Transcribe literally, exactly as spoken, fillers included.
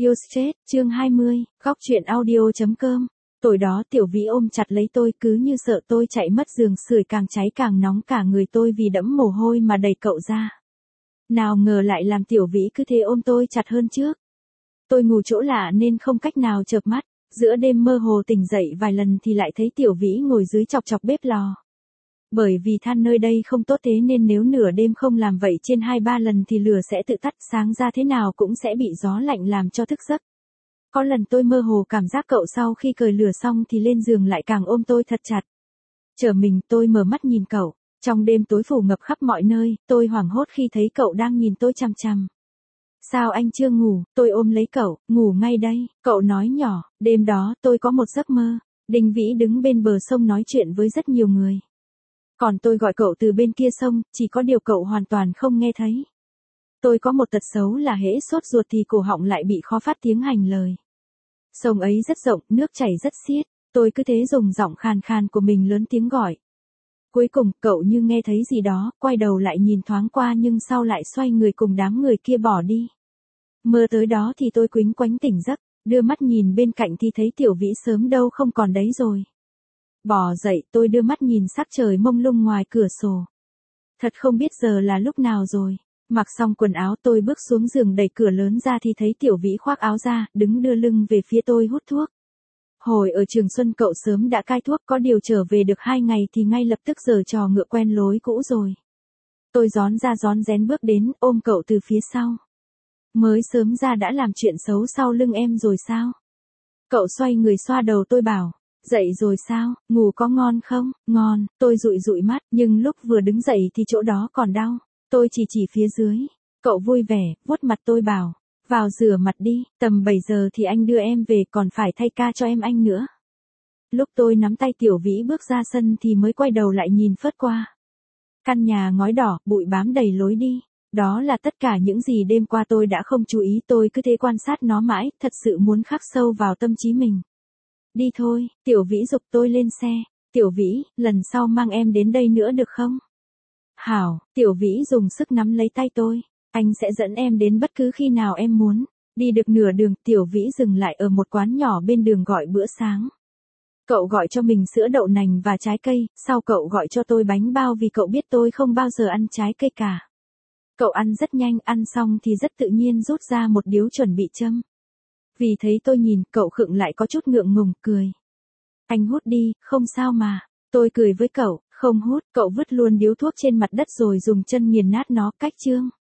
Yêu stress, chương hai mươi, góc truyện audio chấm com. Tối đó Tiểu Vĩ ôm chặt lấy tôi cứ như sợ tôi chạy mất giường, sưởi càng cháy càng nóng cả người tôi vì đẫm mồ hôi mà đẩy cậu ra. Nào ngờ lại làm Tiểu Vĩ cứ thế ôm tôi chặt hơn trước. Tôi ngủ chỗ lạ nên không cách nào chợp mắt, giữa đêm mơ hồ tỉnh dậy vài lần thì lại thấy Tiểu Vĩ ngồi dưới chọc chọc bếp lò. Bởi vì than nơi đây không tốt thế nên nếu nửa đêm không làm vậy trên hai ba lần thì lửa sẽ tự tắt, sáng ra thế nào cũng sẽ bị gió lạnh làm cho thức giấc. Có lần tôi mơ hồ cảm giác cậu sau khi cởi lửa xong thì lên giường lại càng ôm tôi thật chặt. Trở mình tôi mở mắt nhìn cậu, trong đêm tối phủ ngập khắp mọi nơi, tôi hoảng hốt khi thấy cậu đang nhìn tôi chằm chằm. Sao anh chưa ngủ? Tôi ôm lấy cậu, ngủ ngay đây, cậu nói nhỏ, đêm đó tôi có một giấc mơ, Đình Vĩ đứng bên bờ sông nói chuyện với rất nhiều người. Còn tôi gọi cậu từ bên kia sông, chỉ có điều cậu hoàn toàn không nghe thấy. Tôi có một tật xấu là hễ sốt ruột thì cổ họng lại bị khó phát tiếng hành lời. Sông ấy rất rộng, nước chảy rất xiết, tôi cứ thế dùng giọng khàn khàn của mình lớn tiếng gọi. Cuối cùng, cậu như nghe thấy gì đó, quay đầu lại nhìn thoáng qua nhưng sau lại xoay người cùng đám người kia bỏ đi. Mơ tới đó thì tôi quĩnh quánh tỉnh giấc, đưa mắt nhìn bên cạnh thì thấy Tiểu Vĩ sớm đâu không còn đấy rồi. Bò dậy tôi đưa mắt nhìn sắc trời mông lung ngoài cửa sổ. Thật không biết giờ là lúc nào rồi. Mặc xong quần áo tôi bước xuống giường đẩy cửa lớn ra thì thấy Tiểu Vĩ khoác áo ra, đứng đưa lưng về phía tôi hút thuốc. Hồi ở Trường Xuân cậu sớm đã cai thuốc, có điều trở về được hai ngày thì ngay lập tức giở trò ngựa quen lối cũ rồi. Tôi rón ra rón rén bước đến, ôm cậu từ phía sau. Mới sớm ra đã làm chuyện xấu sau lưng em rồi sao? Cậu xoay người xoa đầu tôi bảo. Dậy rồi sao, ngủ có ngon không? Ngon, tôi dụi dụi mắt, nhưng lúc vừa đứng dậy thì chỗ đó còn đau. Tôi chỉ chỉ phía dưới. Cậu vui vẻ, vuốt mặt tôi bảo. Vào rửa mặt đi, tầm bảy giờ thì anh đưa em về, còn phải thay ca cho em anh nữa. Lúc tôi nắm tay Tiểu Vĩ bước ra sân thì mới quay đầu lại nhìn phớt qua. Căn nhà ngói đỏ, bụi bám đầy lối đi. Đó là tất cả những gì đêm qua tôi đã không chú ý, tôi cứ thế quan sát nó mãi, thật sự muốn khắc sâu vào tâm trí mình. Đi thôi, Tiểu Vĩ giục tôi lên xe. Tiểu Vĩ, lần sau mang em đến đây nữa được không? Hảo, Tiểu Vĩ dùng sức nắm lấy tay tôi. Anh sẽ dẫn em đến bất cứ khi nào em muốn. Đi được nửa đường, Tiểu Vĩ dừng lại ở một quán nhỏ bên đường gọi bữa sáng. Cậu gọi cho mình sữa đậu nành và trái cây, sau cậu gọi cho tôi bánh bao vì cậu biết tôi không bao giờ ăn trái cây cả. Cậu ăn rất nhanh, ăn xong thì rất tự nhiên rút ra một điếu chuẩn bị châm. Vì thấy tôi nhìn, cậu khựng lại có chút ngượng ngùng, cười. Anh hút đi, không sao mà. Tôi cười với cậu, không hút, cậu vứt luôn điếu thuốc trên mặt đất rồi dùng chân nghiền nát nó, cách chương.